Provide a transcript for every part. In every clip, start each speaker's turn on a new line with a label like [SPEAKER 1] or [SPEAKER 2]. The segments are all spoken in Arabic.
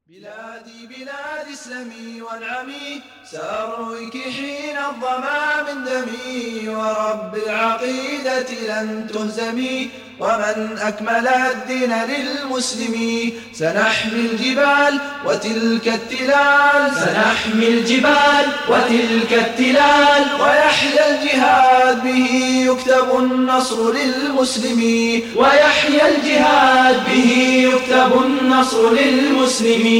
[SPEAKER 1] بلادي بلاد اسلمي وانعمي، سأرويك حين الظما من دمي، ورب العقيدة لن تهزمي، ومن أكمل الدين للمسلمين. سنحمي الجبال وتلك التلال،
[SPEAKER 2] سنحمي الجبال وتلك التلال،
[SPEAKER 1] ويحيى الجهاد به يكتب النصر للمسلمين،
[SPEAKER 2] ويحيى الجهاد به يكتب النصر للمسلمين.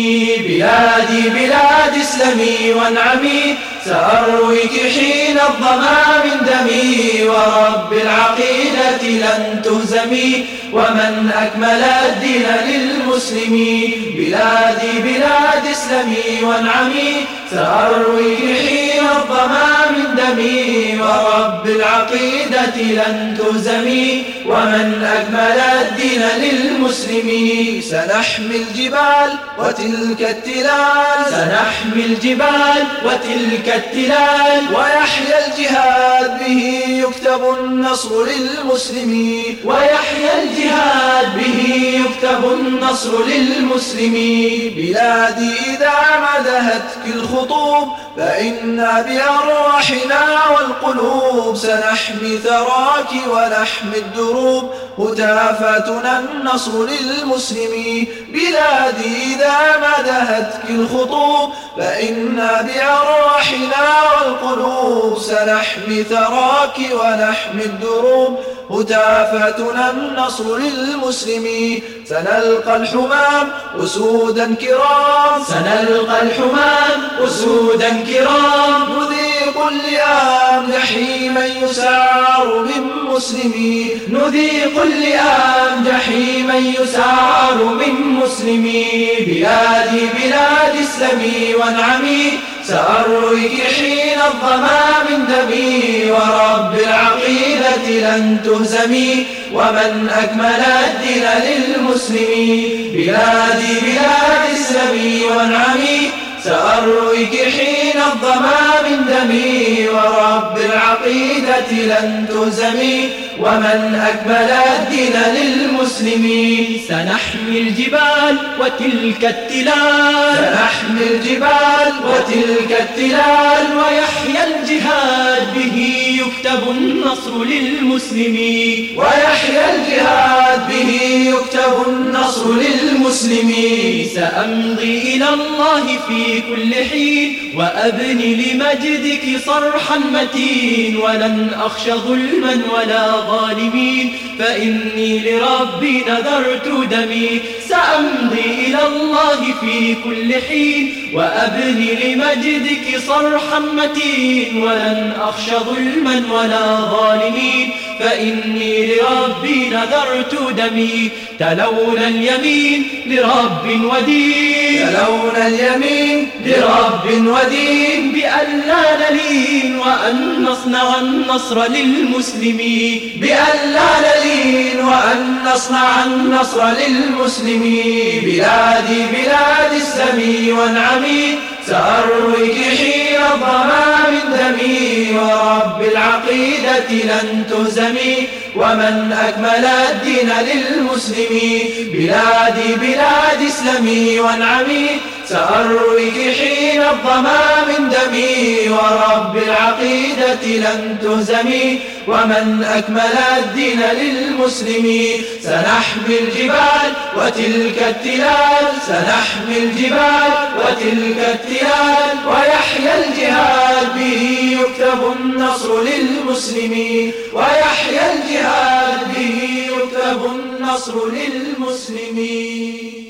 [SPEAKER 1] بلادي بلاد اسلمي وانعمي، سأرويك حين الظما من دمي، ورب العقيدة لن تهزمي، ومن أكمل الدين للمسلمين. بلادي بلاد اسلمي وانعمي، سأرويك حين الظما من دمي، ورب العقيدة لن تهزمي، ومن أكمل الدين للمسلمين. سنحمي الجبال وتلك التلال،
[SPEAKER 2] سنحمي الجبال وتلك التلال،
[SPEAKER 1] ويحيى الجهاد به يكتب النصر للمسلمين،
[SPEAKER 2] ويحيى الجهاد به يكتب النصر للمسلمين.
[SPEAKER 1] بلادي إذا مدهتك الخطوب، فإنا بأرواحنا والقلوب سنحمي ثراك ونحمي الدروب، هتافاتنا النصر للمسلمين. بلادي إذا مدهتك الخطوب، فإنا بأرواحنا والقلوب سنحمي ثراك ونحمي الدروب، هتافاتنا النصر للمسلمين. سنلقى الحمام أسودا كرام،
[SPEAKER 2] سنلقى الحمام أسودا كرام،
[SPEAKER 1] نذيق اللئام جحيما يسعر من مسلمين،
[SPEAKER 2] نذيق اللئام جحيما يسعر من مسلمين.
[SPEAKER 1] بلادي بلاد اسلمي وانعمي، سأرويك حين الظما من دمي، ورب العقيدة لن تهزمي، ومن أكمل الدين للمسلمين. بلادي بلاد اسلمي وانعمي، سأرويك حين الظما من دمي، ورب العقيدة لن تهزمي، ومن أكمل الدين للمسلمين.
[SPEAKER 2] سنحمي الجبال وتلك التلال،
[SPEAKER 1] سنحمي الجبال وتلك التلال،
[SPEAKER 2] ويحيى الجهاد به يكتب النصر للمسلمين،
[SPEAKER 1] ويحيى الجهاد به يكتب النصر للمسلمين.
[SPEAKER 2] سأمضي إلى الله في كل حين، وأبني لمجدك صرحا متين، ولن أخشى ظلما ولا ظالمين، فإني لربي نذرت دمي. سأمضي إلى الله في كل حين، وأبني لمجدك صرحا متين، ولن أخشى ظلما ولا ظالمين، فإني لربي نذرت دمي. تلونا اليمين لرب ودين،
[SPEAKER 1] تلونا اليمين لرب ودين،
[SPEAKER 2] بأن لا نلين وأن نصنع النصر للمسلمين،
[SPEAKER 1] بأن لا نلين وأن نصنع النصر للمسلمين. بلادي بلاد اسلمي وانعمي، سأرويك حين الظما من دمي، ورب العقيدة لن تهزمي، ومن أكمل الدين للمسلمين. بلادي بلاد اسلمي وانعمي، سأرويك حين الظما من دمي، ورب العقيدة لن تهزمي، ومن أكمل الدين للمسلمين. سنحمي الجبال وتلك التلال، سنحمي الجبال وتلك التلال، ويحيى الجهاد به يكتب النصر للمسلمين، ويحيى الجهاد به يكتب النصر للمسلمين.